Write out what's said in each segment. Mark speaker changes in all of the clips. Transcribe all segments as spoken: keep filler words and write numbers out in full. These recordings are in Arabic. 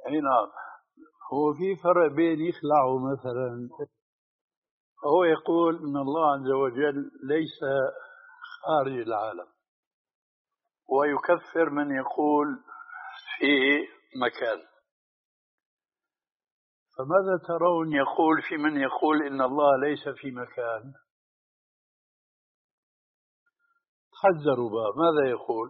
Speaker 1: أي نعم. هو في فرق بين يخلعه مثلا، هو يقول إن الله عز وجل ليس خارج العالم، ويكفر من يقول في مكان. فماذا ترون يقول في من يقول إن الله ليس في مكان؟ حذروا بقى، ماذا يقول؟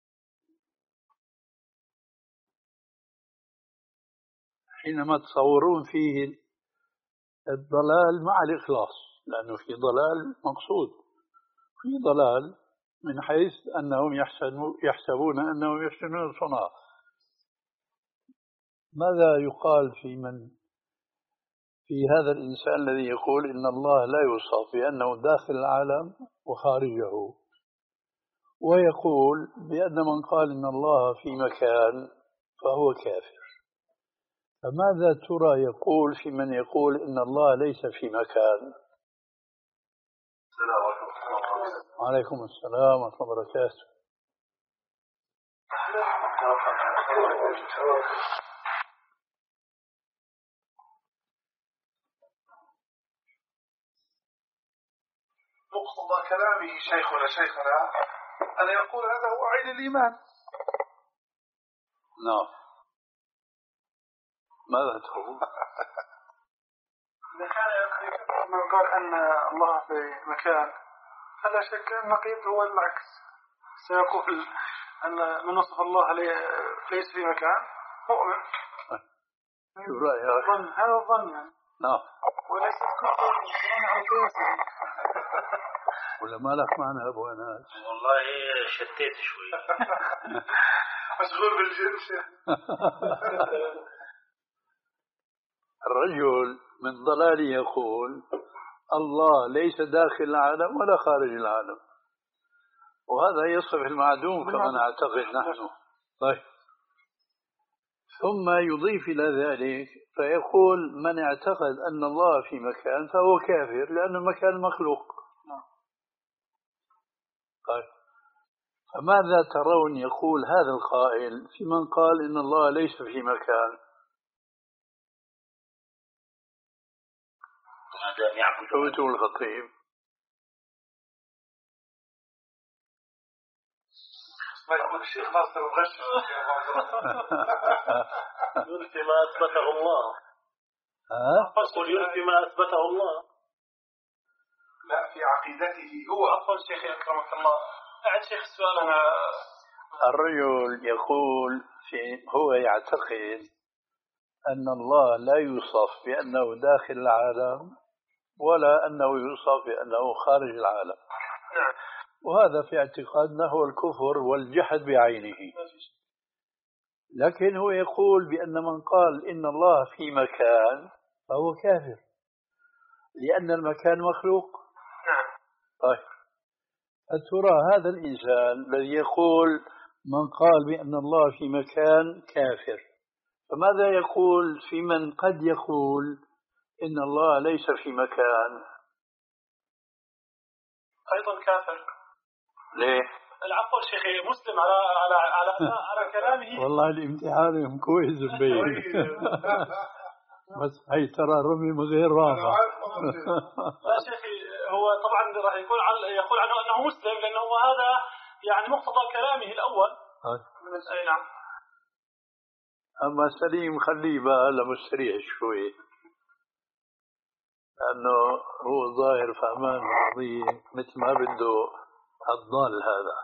Speaker 1: حينما تصورون فيه الضلال مع الإخلاص، لأنه في ضلال مقصود، في ضلال من حيث أنهم يحسبون أنهم يحسنون صنعا. ماذا يقال في من في هذا الإنسان الذي يقول إن الله لا يوصف بأنه داخل العالم وخارجه، ويقول بأن من قال إن الله في مكان فهو كافر؟ فماذا ترى يقول في من يقول إن الله ليس في مكان؟ وعليكم السلام ورحمة الله وبركاته.
Speaker 2: مقتضى كلامه شيخنا شيخنا أن يقول هذا هو عين الإيمان.
Speaker 1: نعم. ماذا تقول؟
Speaker 2: إذا كان من قال أن الله في مكان فلا شك أن نقيض هو العكس، سيقول أن من وصف الله ليس في مكان مؤمن.
Speaker 1: شو رأيك؟
Speaker 2: هذا الظن يعني.
Speaker 1: نعم.
Speaker 2: وليس كل
Speaker 1: ولا ما لك معنى أبو أناس؟
Speaker 3: والله شتيت شوي.
Speaker 2: مشغول بالجنس.
Speaker 1: الرجل من ضلاله يقول الله ليس داخل العالم ولا خارج العالم، وهذا يصف المعدوم كما نعتقد نحن. طيب، ثم يضيف إلى ذلك فيقول من اعتقد أن الله في مكان فهو كافر لأن المكان مخلوق. طيب، فماذا ترون يقول هذا القائل في من قال إن الله ليس في مكان؟ شو تقول الخطيب؟
Speaker 2: ما يقول الشيخ ناصر الغش.
Speaker 3: ينفي ما أثبته الله.
Speaker 1: ها؟
Speaker 3: يقول ينفي ما أثبته الله.
Speaker 2: لا، في عقيدته هو. أقول شيخ أكرمك الله، أعد شيخ السؤال. أنا
Speaker 1: الرجل يقول في هو يعتقد أن الله لا يوصف بأنه داخل العالم ولا أنه يوصف بأنه خارج العالم.
Speaker 2: نعم.
Speaker 1: وهذا في اعتقادنا هو الكفر والجحد بعينه. لكن هو يقول بأن من قال إن الله في مكان فهو كافر لأن المكان مخلوق.
Speaker 2: نعم.
Speaker 1: طيب، أترى هذا الإنسان الذي يقول من قال بأن الله في مكان كافر، فماذا يقول في من قد يقول إن الله ليس في مكان؟
Speaker 2: أيضا كافر.
Speaker 1: ليه؟
Speaker 2: العفو شيخي، مسلم على على على على كلامه.
Speaker 1: والله الامتحان كويس مبين. بس هي ترى رمي من غير رافع.
Speaker 2: لا شيخي، هو طبعا راح يقول عن يقول عنه انه مسلم لانه هذا يعني مقتضى كلامه الاول. اي نعم.
Speaker 1: اما سليم خليه بقى لمستريح شوي، لانه هو ظاهر فهمان القضيه مثل ما بده الضال. هذا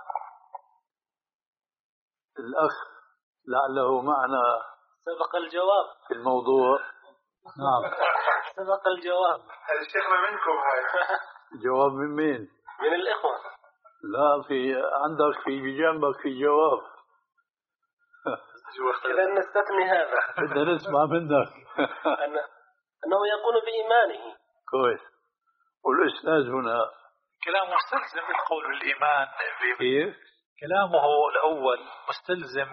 Speaker 1: الاخ لعله معنا
Speaker 3: سبق الجواب
Speaker 1: في الموضوع. نعم،
Speaker 3: سبق الجواب.
Speaker 2: هذا شيخنا منكم هاي.
Speaker 1: جواب من مين؟
Speaker 3: من الإخوة.
Speaker 1: لا، في عندك في بجنبك في جواب.
Speaker 3: إذا نستثني هذا.
Speaker 1: بدنا نسمع منك.
Speaker 3: أنه يقول بإيمانه.
Speaker 1: كويس. والأستاذ هنا
Speaker 4: كلامه مستلزم بالقول بالإيمان.
Speaker 1: كيف؟
Speaker 4: كلامه الأول مستلزم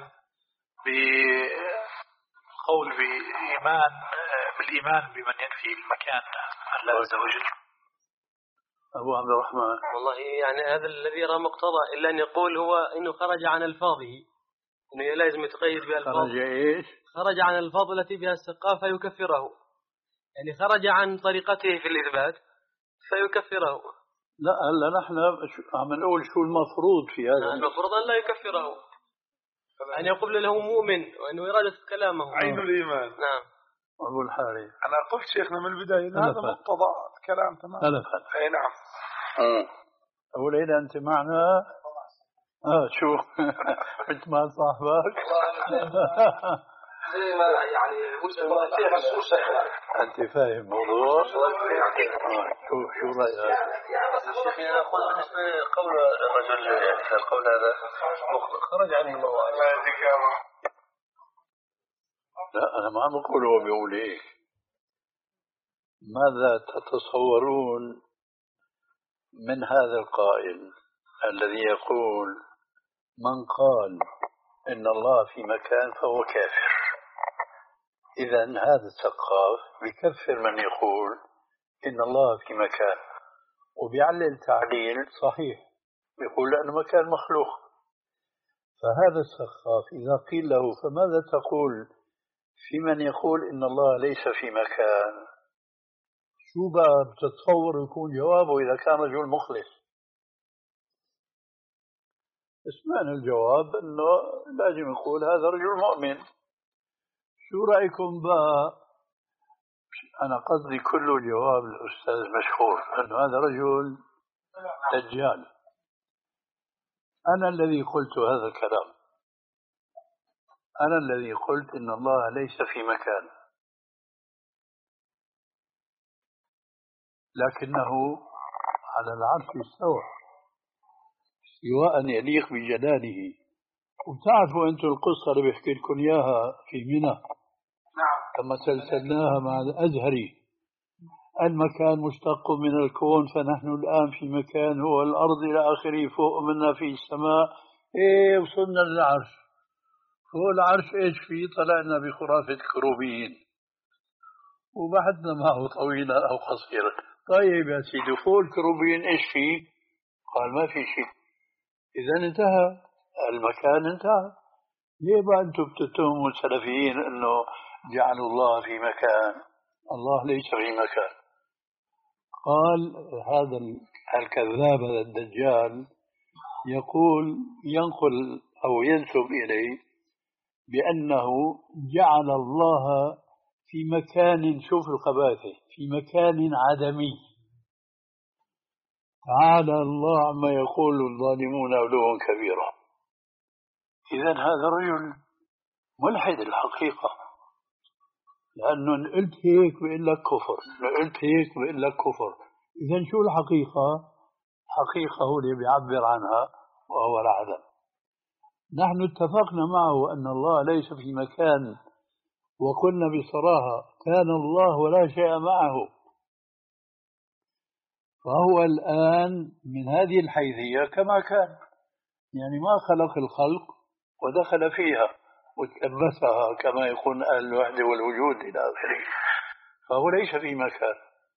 Speaker 4: بقول بإيمان بالإيمان بمن ينفي المكان الله عز وجل.
Speaker 1: أبو عبد الرحمن.
Speaker 5: والله يعني هذا الذي يرى مقتضى إلا أن يقول هو إنه خرج عن ألفاظه
Speaker 3: إنه لازم يتقيد بألفاظ.
Speaker 1: خرج إيش؟
Speaker 3: خرج عن الألفاظ التي بها السقاء فيكفره، يعني خرج عن طريقته في الإثبات فيكفره.
Speaker 1: لا هلا نحن عم نقول شو المفروض في هذا.
Speaker 3: المفروض أن لا يكفره، أن يقول له مؤمن وأنه إرادة كلامه
Speaker 5: عين الإيمان.
Speaker 3: نعم.
Speaker 1: أبو الحارث
Speaker 5: أنا قلت شيخنا من البداية هذا مقتضى الكلام تمام.
Speaker 1: ألفا.
Speaker 5: أي نعم.
Speaker 1: أقول إذا أنت معنا آه شو أنت مع صاحبك
Speaker 3: زي ما يعني وش
Speaker 1: أنت فاهم موضوع. شو شو رأيك؟
Speaker 3: الشيخ يقول قول الرجل يعني القول هذا خرج عن الموضوع.
Speaker 1: لا أنا ما عم بقول هو بيقول إيه. ماذا تتصورون من هذا القائل الذي يقول من قال إن الله في مكان فهو كافر؟ إذا هذا الثقاف بيكفر من يقول إن الله في مكان وبيعلل تعليل صحيح بيقول لأنه مكان مخلوق. فهذا الثقاف إذا قيل له فماذا تقول في من يقول إن الله ليس في مكان؟ شو بقى بتتصور يكون جوابه إذا كان رجل مخلص؟ اسمعنا الجواب أنه لازم يقول هذا رجل مؤمن. شو رأيكم بقى؟ أنا قصدي كله جواب الأستاذ مشهور أنه هذا رجل دجال. أنا الذي قلت هذا الكلام، أنا الذي قلت إن الله ليس في مكان، لكنه على العرش استوى استواء يليق بجلاله. وبتعرفوا أنتم القصة اللي بحكي لكم إياها في منى كما سلسلناها مع الأزهري، المكان مشتق من الكون فنحن الآن في مكان هو الأرض إلى آخره، فوق منا في السماء. إيه وصلنا للعرش، فوق العرش إيش فيه؟ طلعنا بخرافة كروبيين وبحثنا معه طويلا أو قصيرا. طيب يا سيدي فوق الكروبيين إيش فيه؟ قال ما في شيء. إذا انتهى المكان، انتهى. ليه بقى أنتم بتتهموا السلفيين أنه جعلوا الله في مكان؟ الله ليس في مكان. قال هذا الكذاب هذا الدجال يقول ينقل أو ينسب إليه بأنه جعل الله في مكان، شوف القباحة، في مكان عدمي. تعالى الله عما يقول الظالمون علوا كبيرا. إذن هذا رجل ملحد الحقيقة، لأنه قلت هيك بقول لك كفر، قلت هيك بقول لك كفر. إذن شو الحقيقة؟ حقيقة هو اللي بيعبر عنها وهو العدم. نحن اتفقنا معه أن الله ليس في مكان، وقلنا بصراحة كان الله ولا شيء معه، فهو الآن من هذه الحيثية كما كان، يعني ما خلق الخلق ودخل فيها وتلبسها كما يقول أهل الوحدة والوجود إلى آخره، فهو ليس في مكان.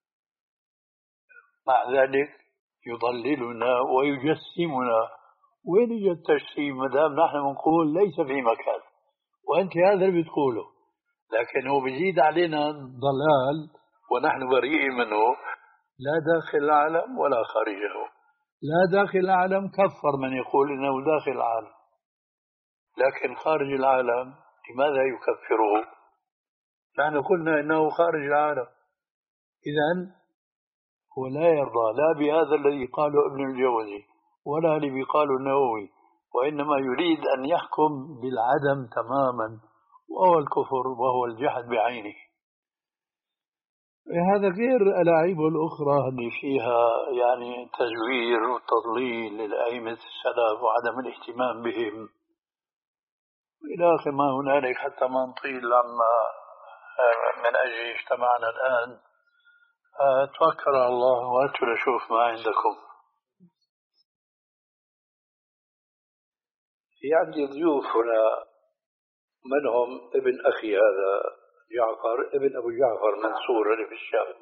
Speaker 1: مع ذلك يضللنا ويجسمنا. وين يجي التجسيم ما دام نحن نقول ليس في مكان وأنت هذا اللي بتقوله؟ لكن هو بيزيد علينا ضلال ونحن بريئين منه، لا داخل العالم ولا خارجه. لا داخل العالم كفر من يقول إنه داخل العالم، لكن خارج العالم لماذا يكفره؟ نحن قلنا إنه خارج العالم. إذن هو لا يرضى لا بهذا الذي قاله ابن الجوزي ولا اللي بيقاله النووي، وإنما يريد أن يحكم بالعدم تماما، وهو الكفر وهو الجحد بعينه. هذا غير الألاعيب الأخرى اللي فيها يعني تزوير وتضليل للأئمة السلف وعدم الاهتمام بهم إلى آخر ما هنالك، حتى ما نطيل عما من أجل اجتماعنا الآن. توكل على الله وأتوا نشوف ما عندكم. في عندي ضيوف هنا، منهم ابن أخي هذا جعفر ابن أبو جعفر منصور اللي في الشام،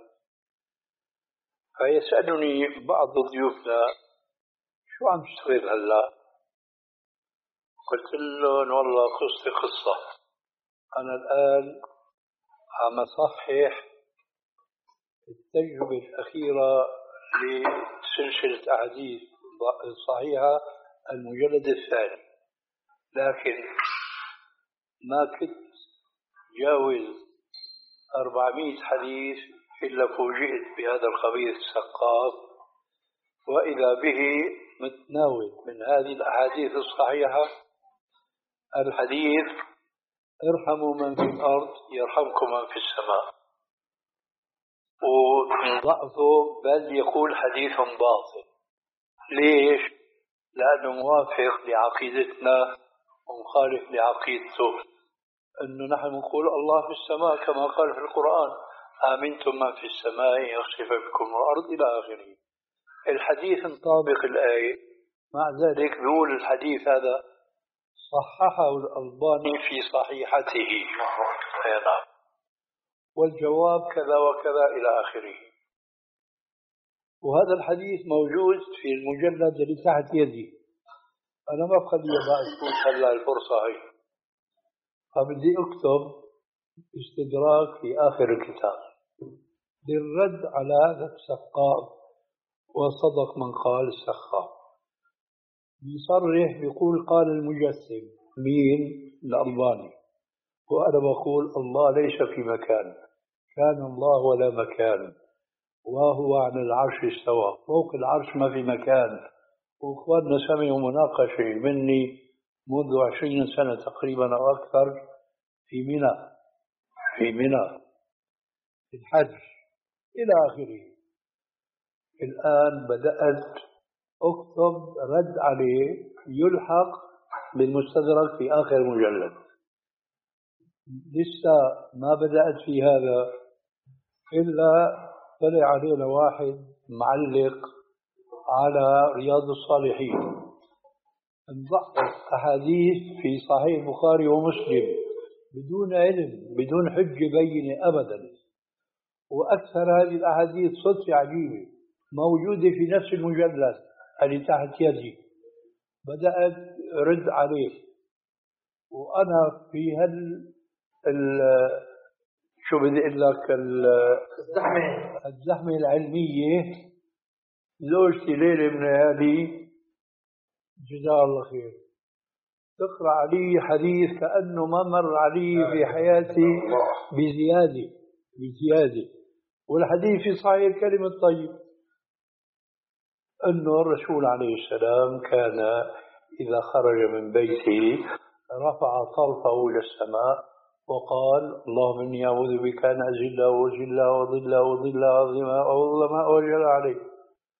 Speaker 1: فيسألني بعض ضيوفنا شو عم تشتغل هلا؟ قلت لهم والله قصتي قصة، أنا الآن عم أصحح التجربة الأخيرة لسلسلة أحاديث صحيحة المجلد الثاني، لكن ما كنت جاوز أربعمائة حديث إلا فوجئت بهذا الخبيث السقاف، وإذا به متناول من هذه الأحاديث الصحيحة الحديث ارحموا من في الأرض يرحمكم من في السماء، وضعفه بل يقول حديث باطل. ليش؟ لأنه موافق لعقيدتنا ومخالف لعقيدته، أنه نحن نقول الله في السماء كما قال في القرآن آمنتم من في السماء يخسف بكم الأرض إلى آخره. الحديث مطابق الآية، مع ذلك بيقول الحديث هذا صححه الألباني في صحيحته. نعم. والجواب كذا وكذا إلى آخره. وهذا الحديث موجود في المجلد اللي تحت يدي، أنا ما بخليه بقى تفوت هلا الفرصة هي، فبدي أكتب استدراك في آخر الكتاب للرد على هذا السقاف، وصدق من قال السخاف. بيصرح بيقول قال المجسم مين؟ الألباني. وأنا بقول الله ليس في مكان، كان الله ولا مكان، وهو عن العرش استوى، فوق العرش ما في مكان. وإخواننا سمعوا مناقشة مني منذ عشرين سنة تقريبا أو أكثر في منى في منى في الحج إلى آخره. الآن بدأت أكتب رد عليه يلحق بالمستدرك في آخر مجلد. لسه ما بدأت في هذا إلا طلع علينا واحد معلق على رياض الصالحين انضحت أحاديث في صحيح البخاري ومسلم بدون علم بدون حجة بينة أبدا، وأكثر هذه الأحاديث صدفة عجيبة موجودة في نفس المجلد اللي تحت يدي. بدأت رد عليه، وأنا في هال ال شو بدي أقول لك الزحمة الزحمة العلمية. زوجتي ليلة من ليالي جزاها الله خير تقرأ علي حديث كأنه ما مر علي في حياتي بزيادة بزيادة والحديث في صحيح الكلمة الطيب، أنه الرسول عليه السلام كان إذا خرج من بيته رفع طرفه إلى السماء وقال اللهم إني أعوذ بك أن أزل وزل وضل وضل عظيما وظلم وجل عليه.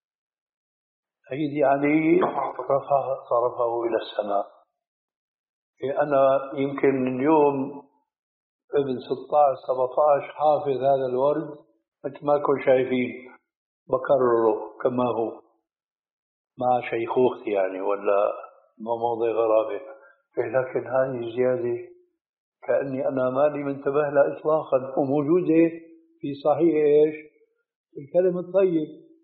Speaker 1: سيدي علي رفع طرفه إلى السماء. أنا يمكن اليوم ابن ستة عشر سبعة عشر حافظ هذا الورد مثل ما كنتم شايفين بكرره كما هو مع شيخوختي يعني ولا مواضيع غرابة، لكن هذه زيادة كأني أنا مالي منتبه لها إطلاقا، وموجودة في صحيح إيش الكلمة الطيب.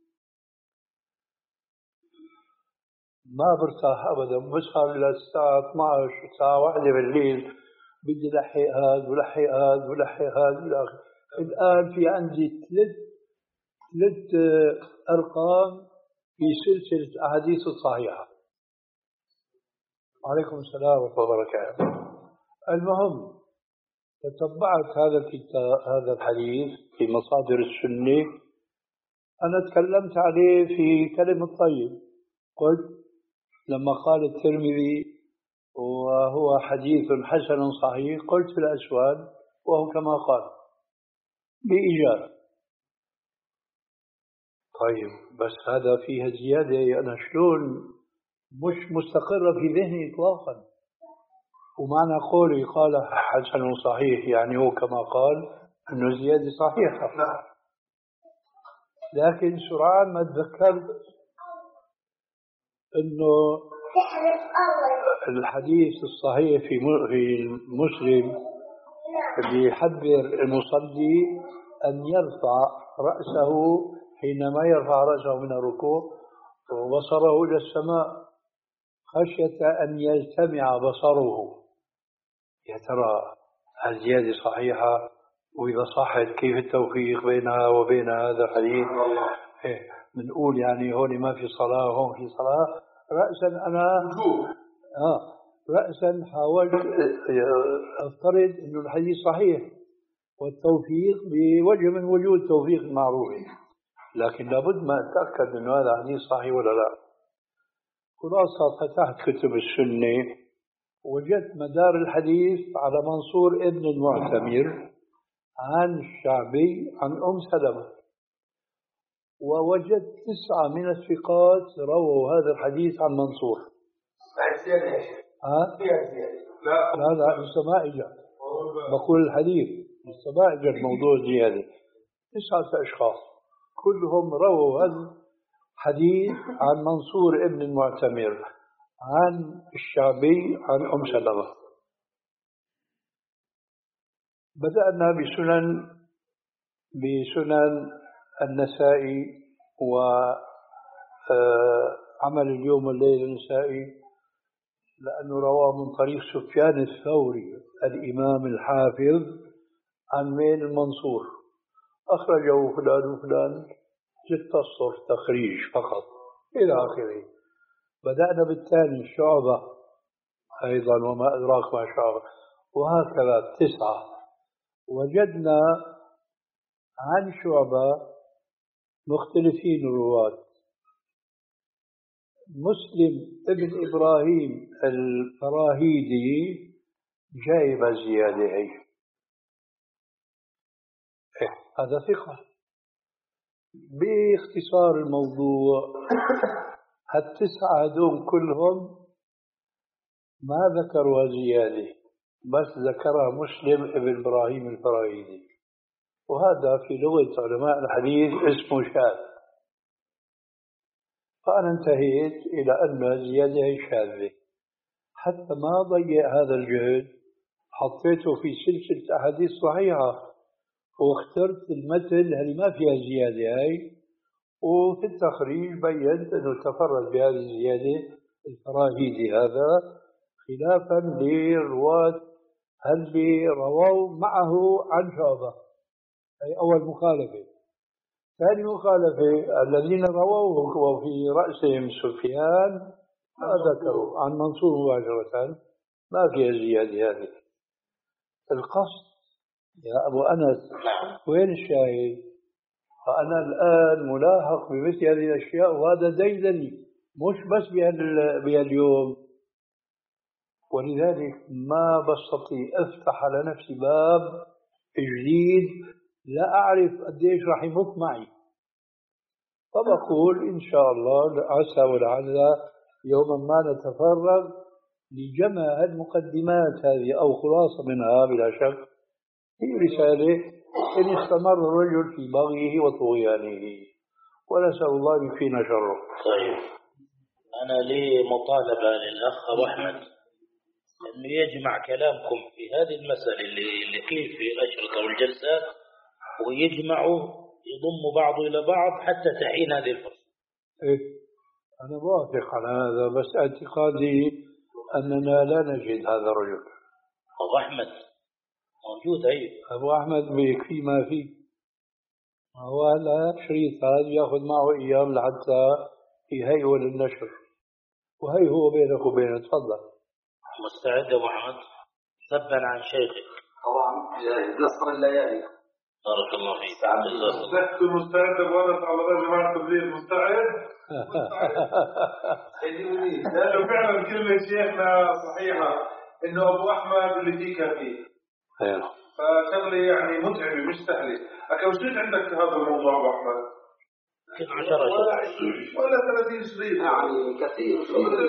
Speaker 1: ما برتاح أبدا، بسهر إلى الساعة اثني عشر الساعة واحدة بالليل بدي لحق هذا ولحق هذا ولحق هذا إلى آخره. الآن في عندي ثلاث ثلاث أرقام في سلسلة أحاديث الصحيحة. عليكم السلام ورحمة الله وبركاته. المهم تتبعت هذا الكتاب هذا الحديث في مصادر السنة. أنا تكلمت عليه في كلمة طيب، قلت لما قال الترمذي وهو حديث حسن صحيح قلت في الأسواد وهو كما قال بإجارة. طيب بس هذا فيها زيادة، أنا شلون مش مستقرة في ذهني إطلاقا. ومعنى قولي قال حسن صحيح يعني هو كما قال أنه زيادة صحيحة. لكن سرعان ما تذكرت أنه الحديث الصحيح في في مسلم اللي يحذر المصلي أن يرفع رأسه حينما يرفع رأسه من الركوع وبصره إلى السماء خشية أن يجتمع بصره، يا ترى هالزيادة صحيحة؟ وإذا صحت كيف التوفيق بينها وبين هذا الحديث؟ إيه بنقول يعني هون ما في صلاة وهون في صلاة. رأسا أنا آه رأسا حاولت أفترض أن الحديث صحيح والتوفيق بوجه من وجوه التوفيق المعروف، لكن لابد ما أتأكد أن هذا حديث صحيح ولا لا. خلاصة فتحت كتب السنة وجدت مدار الحديث على منصور ابن المعتمر عن الشعبي عن أم سلمة، ووجدت تسعة من الثقات رووا هذا الحديث عن منصور. ها؟ لا لا لا لسه ما اجى، بقول الحديث لسه ما اجى الموضوع زيادة. تسعة أشخاص كلهم رووا هذا الحديث عن منصور ابن المعتمر عن الشعبي عن أم سلمة. بدأنا بسنن بسنن النسائي وعمل اليوم والليل النسائي، لأنه رواه من طريق سفيان الثوري الإمام الحافظ عن مين؟ المنصور. أخرجه فلان وفلان، ست أسطر تخريج فقط إلى آخره. بدأنا بالثاني شعبة أيضا وما أدراك ما شعبة، وهكذا تسعة. وجدنا عن شعبة مختلفين الرواة. مسلم ابن إبراهيم الفراهيدي جايب زيادة هي، إيه هذا ثقة. باختصار الموضوع التسعة هذول كلهم ما ذكروا زيادة، بس ذكرها مسلم ابن إبراهيم الفراهيدي، وهذا في لغة علماء الحديث اسمه شاذ. فأنا انتهيت إلى أن الزيادة شاذة. حتى ما ضيع هذا الجهد حطيته في سلسلة أحاديث صحيحة، واخترت المثل اللي ما فيها زيادة هاي، وفي التخريج بينت أنه تفرد بهذه الزيادة الفراهيدي هذا، خلافا للرواة اللي رووا معه عن شعبة. أي أول مخالفة. ثاني مخالفة الذين رووه وفي رأسهم سفيان ما ذكروا عن منصور مباشرة، ما فيها زيادة هذه. القصد يا أبو أنس وين الشاهد؟ فأنا الآن ملاحق بمثل هذه الأشياء، وهذا ديدني مش بس بهاليوم. ولذلك ما بستطيع أفتح على نفسي باب جديد لا أعرف قديش راح يمت معي. فبقول إن شاء الله عسى ولعل يوما ما نتفرغ لجمع المقدمات هذه أو خلاصة منها بلا شك في رسالة إن استمر الرجل في بغيه وطغيانه، ونسأل الله يكفينا شره.
Speaker 6: طيب أنا لي مطالبة للأخ أبو أحمد أنه يجمع كلامكم في هذه المسألة اللي اللي قيل في الأشرطة والجلسات، ويجمعوا يضموا بعضه إلى بعض حتى تحين هذه الفرصة.
Speaker 1: إيه أنا موافق على هذا، بس اعتقادي أننا لا نجد هذا الرجل.
Speaker 6: أبو أحمد موجود. أيوه
Speaker 1: أبو أحمد بيكفي ما فيه، هو هلا شريط هذا يأخذ معه أيام لحتى يهيئوا للنشر، وهي هو بينك وبينه. تفضل.
Speaker 6: مستعد يا أبو أحمد؟ سبا عن شيخك.
Speaker 7: طبعا نصر الليالي.
Speaker 6: بارك الله فيك.
Speaker 2: تحت مستعد وانا على جماعة التبليغ مستعد. لأنه فعلا كلمة شيخنا صحيحة إنه أبو أحمد اللي فيه كافي.
Speaker 1: أيوه.
Speaker 2: فشغلي يعني متعبة مش سهلة. أكيد وش عندك في هذا الموضوع أبو أحمد؟
Speaker 6: كم عشرة
Speaker 2: ولا ولا ثلاثين شريط
Speaker 7: يعني كثير.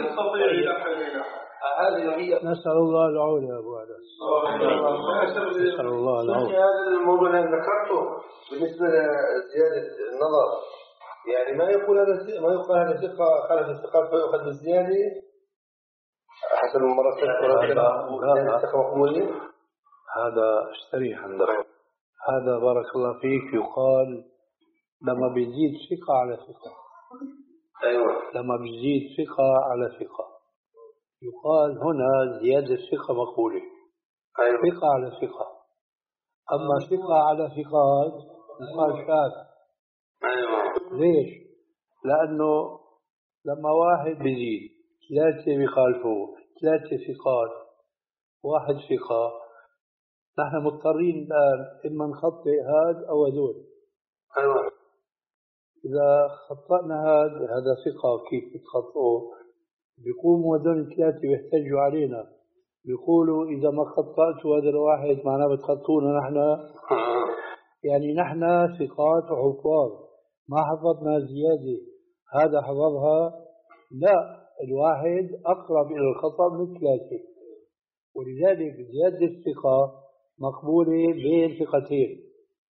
Speaker 2: هذه هي.
Speaker 1: نسأل الله العون يا أبو أنس. نسأل الله العون.
Speaker 7: هذا الموضوع اللي ذكرته بالنسبة لزيادة النظر، يعني ما يقول هذا ما يقول هذا ثقة خالف الثقة فيأخذ بالزيادة حسب المرة الثقة.
Speaker 1: هذا استريح عندك. هذا بارك الله فيك يقال لما بيزيد ثقة على ثقة.
Speaker 7: أيوة.
Speaker 1: لما بيزيد ثقة على ثقة. يقال هنا زيادة ثقة مقبولة.
Speaker 7: أيوة.
Speaker 1: ثقة على ثقة. أما ثقة على ثقات يقال شاذ.
Speaker 7: أيوة.
Speaker 1: ليش؟ لأنه لما واحد بيزيد ثلاثة بيخالفوه، ثلاثة ثقات واحد ثقة، نحن مضطرين الآن إما نخطئ هذا أو هذول.
Speaker 7: أيوة.
Speaker 1: إذا خطأنا هذا هذا ثقة كيف بتخطئوه؟ بيقوموا هذول ثلاثة بيحتجوا علينا، بيقولوا إذا ما خطأتوا هذا الواحد معناه بتخطئونا نحن. يعني نحن ثقات وحفاظ، ما حفظنا زيادة، هذا حفظها. لا، الواحد أقرب إلى الخطأ من ثلاثة، ولذلك زيادة الثقة مقبولة بين ثقتين.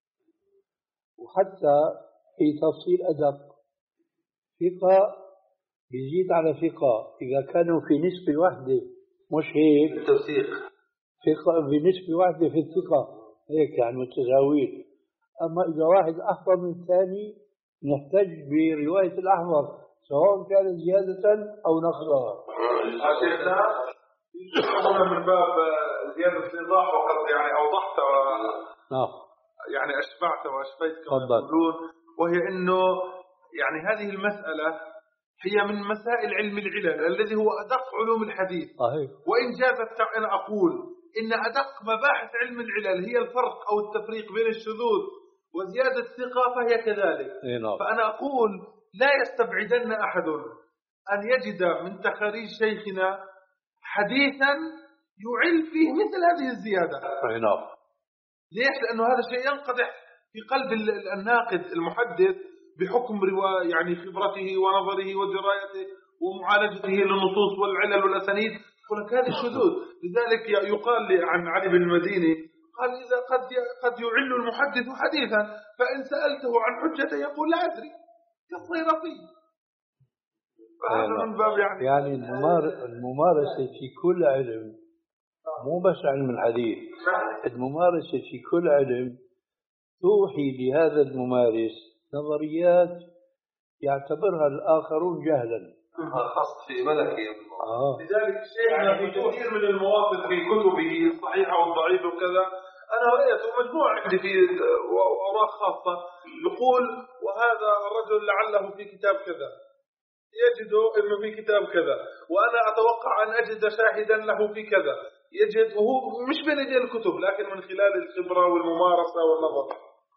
Speaker 1: وحتى في تفصيل أدق، ثقة بيزيد على ثقة إذا كانوا في نسبة واحدة، مش هيك
Speaker 7: التوثيق،
Speaker 1: ثقة بنسبة واحدة في الثقة هيك يعني متساويين. أما إذا واحد أحفظ من الثاني نحتاج برواية الأحفظ سواء كان زيادة أو نقصا.
Speaker 2: شيخنا هنا من باب زيادة الإيضاح وقد يعني أوضحت و...
Speaker 1: نعم.
Speaker 2: يعني أشبعت وأشفيت كما
Speaker 1: تفضل.
Speaker 2: يقولون، وهي إنه يعني هذه المسألة هي من مسائل علم العلل الذي هو أدق علوم الحديث.
Speaker 1: صحيح.
Speaker 2: وإن جازت أنا أقول إن أدق مباحث علم العلل هي الفرق أو التفريق بين الشذوذ وزيادة الثقة فهي كذلك.
Speaker 1: نعم.
Speaker 2: فأنا أقول لا يستبعدن أحد أن يجد من تخاريج شيخنا حديثا يعل فيه مثل هذه الزيادة.
Speaker 1: نعم.
Speaker 2: ليش؟ لأنه هذا الشيء ينقدح في قلب الناقد المحدث بحكم رواية يعني خبرته ونظره ودرايته ومعالجته للنصوص والعلل والأسانيد، يقول لك هذا الشذوذ. لذلك يقال عن علي بن المديني قال إذا قد قد يعل المحدث حديثا فإن سألته عن حجته يقول لا أدري كالصيرفي. فهذا من باب يعني
Speaker 1: يعني الممارسة في كل علم، مو بس علم الحديث، الممارسة في كل علم توحي لهذا الممارس نظريات يعتبرها الآخرون جهلا،
Speaker 7: خاص في ملكي.
Speaker 1: آه.
Speaker 2: لذلك شيخنا في كثير من المواقف في كتبه الصحيحة والضعيفة وكذا أنا رأيت مجموعة عندي في أوراق خاصة يقول وهذا الرجل لعله في كتاب كذا، يجد إنه في كتاب كذا، وأنا أتوقع أن أجد شاهدا له في كذا، يجد وهو مش بين يدي الكتب لكن من خلال الخبرة والممارسة والنظر.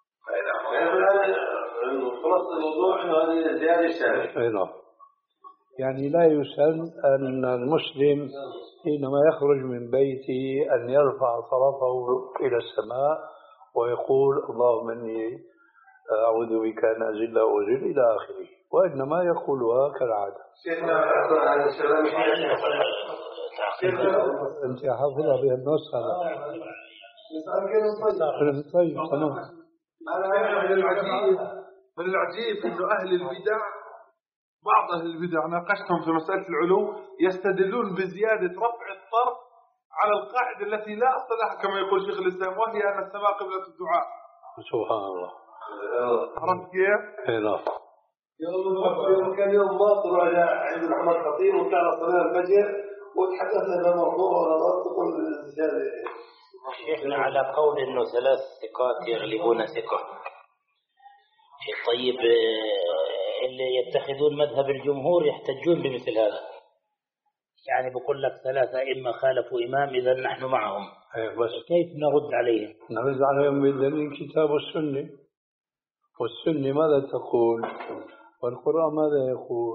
Speaker 7: خلاص الموضوع إنه هذه زيادة الشاهد.
Speaker 1: يعني لا يسن أن المسلم حينما يخرج من بيته أن يرفع طرفه إلى السماء ويقول اللهم إني أعوذ بك أن أزل وأزل إلى آخره، وإنما يقولها كالعادة. أنت حافظها بها النسخة. طيب تمام.
Speaker 2: من العجيب من العجيب إنه أهل البدع بعض أهل البدع ناقشتهم في مسألة العلو يستدلون بزيادة رفع الطرف على القاعدة التي لا أصل لها كما يقول شيخ الإسلام، وهي أن السماء قبلة الدعاء.
Speaker 1: سبحان الله.
Speaker 2: عرفت كيف؟
Speaker 1: إيه نعم.
Speaker 7: يوم كان يوم ماطر على عند محمد خطيب وكان صلاة الفجر وتحدثنا بموضوع ولا تقول الزيادة.
Speaker 6: شيخنا على قول إنه ثلاث ثقات يغلبون ثقة. طيب اللي يتخذون مذهب الجمهور يحتجون بمثل هذا، يعني بقول لك ثلاثة إما خالفوا إمام إذا نحن معهم.
Speaker 1: بس
Speaker 6: كيف نرد عليهم؟
Speaker 1: نرد عليهم بالدليل الكتاب والسنة. والسنة ماذا تقول والقرآن ماذا يقول؟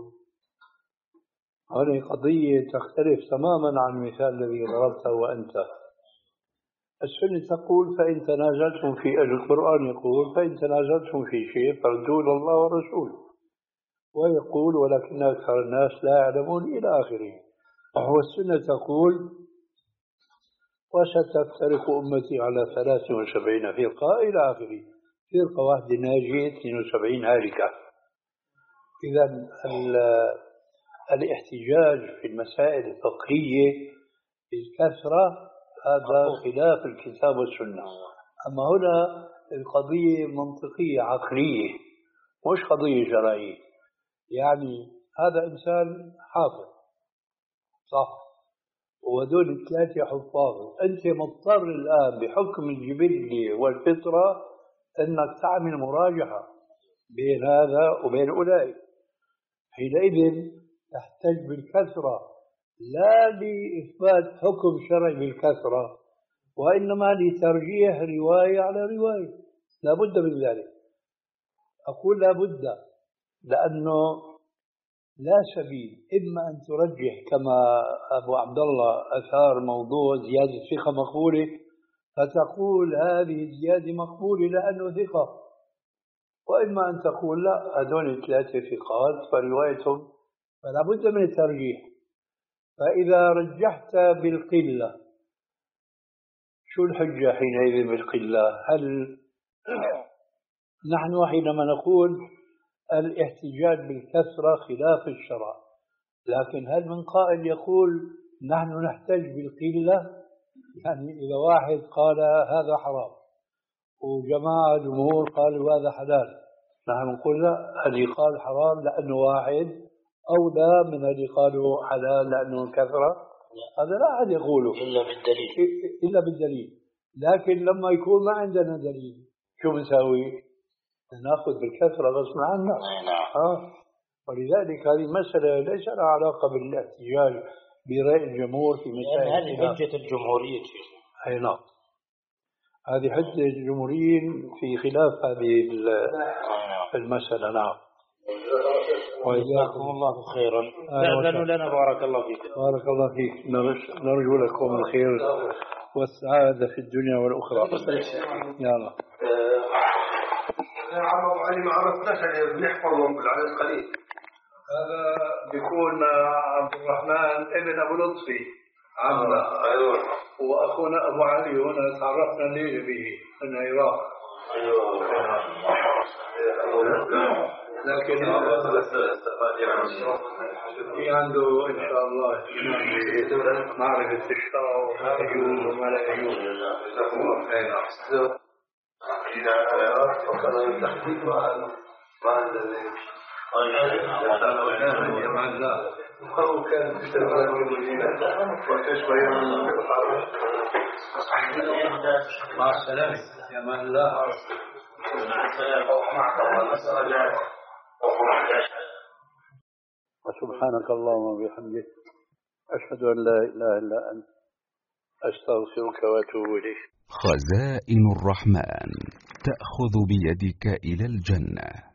Speaker 1: هذه قضية تختلف تماما عن المثال الذي ضربته وأنت. السنة تقول فإن تنازلتم في القرآن يقول فإن تنازلتم في شيء فردوا إلى الله ورسوله، ويقول ولكن أكثر الناس لا يعلمون إلى آخره. وهو السنة تقول وستفترق أمتي على ثلاث وسبعين فرقة إلى آخره، فرقة واحدة ناجية اثنين وسبعين هالكة. إذا الاحتجاج في المسائل الفقهية بالكثرة هذا خلاف الكتاب والسنة. أما هنا القضية منطقية عقلية مش قضية شرعية. يعني هذا إنسان حافظ صح وهذول ثلاثة حفاظ. أنت مضطر الآن بحكم الجبلة والفطرة أنك تعمل مراجعة بين هذا وبين أولئك. حينئذ تحتاج بالكثرة لا لإثبات حكم شرعي بالكثرة، وإنما لترجيح رواية على رواية. لا بد من ذلك. أقول لا بد لأنه لا سبيل، إما أن ترجح كما أبو عبد الله أثار موضوع زيادة ثقة مقبولة، فتقول هذه الزيادة مقبولة لأنه ثقة، وإما أن تقول لا هذول ثلاثة ثقات فروايتهم فلا بد من الترجيح. فإذا رجحت بالقلة شو الحجة حينئذ بالقلة؟ هل نحن حينما نقول الاحتجاج بالكثرة خلاف الشرع، لكن هل من قائل يقول نحن نحتج بالقلة؟ يعني إذا واحد قال هذا حرام وجماعة جمهور قالوا هذا حلال، نحن نقول لا، اللي قال حرام لأنه واحد أولى من اللي قالوا حلال لأنه كثرة. هذا لا أحد يقوله
Speaker 6: إلا بالدليل
Speaker 1: إلا بالدليل. لكن لما يكون ما عندنا دليل شو بنسوي؟ نأخذ بالكثرة غصب عنا. آه. ولذلك هذه مسألة ليس لها علاقة بالاحتجاج برأي الجمهور في مسائل.
Speaker 6: هذه حجة الجمهورية.
Speaker 1: أي نعم، هذه حجة الجمهوريين في خلاف هذه المسألة. نعم.
Speaker 6: وجزاكم الله خيرا. لأنه لنا بارك الله فيك.
Speaker 1: بارك الله فيك. نرجو لكم الخير والسعادة في الدنيا والأخرى. يلا.
Speaker 7: يا عم أبو علي ما عرفناش اللي بنحفظهم بالعدد قليل.
Speaker 1: هذا بيكون عبد الرحمن ابن أبو لطفي عمنا.
Speaker 7: أيوة.
Speaker 1: وأخونا أبو علي هنا تعرفنا ليه به من العراق.
Speaker 7: أيوة.
Speaker 1: لكن في عنده إن شاء الله معرفة الشرع وما يجوز وما لا يجوز.
Speaker 7: إذا فكر التحديد مع مع الذي
Speaker 1: مع الله
Speaker 7: أو كان في تبرير المدينة وكشف يوم
Speaker 1: مع السلامة يا من الله.
Speaker 6: مع السلامة.
Speaker 1: وسبحانك اللهم وبحمدك أشهد أن لا إله إلا أنت أستغفرك وأتوب إليك.
Speaker 8: خزائن الرحمن تأخذ بيدك إلى الجنة.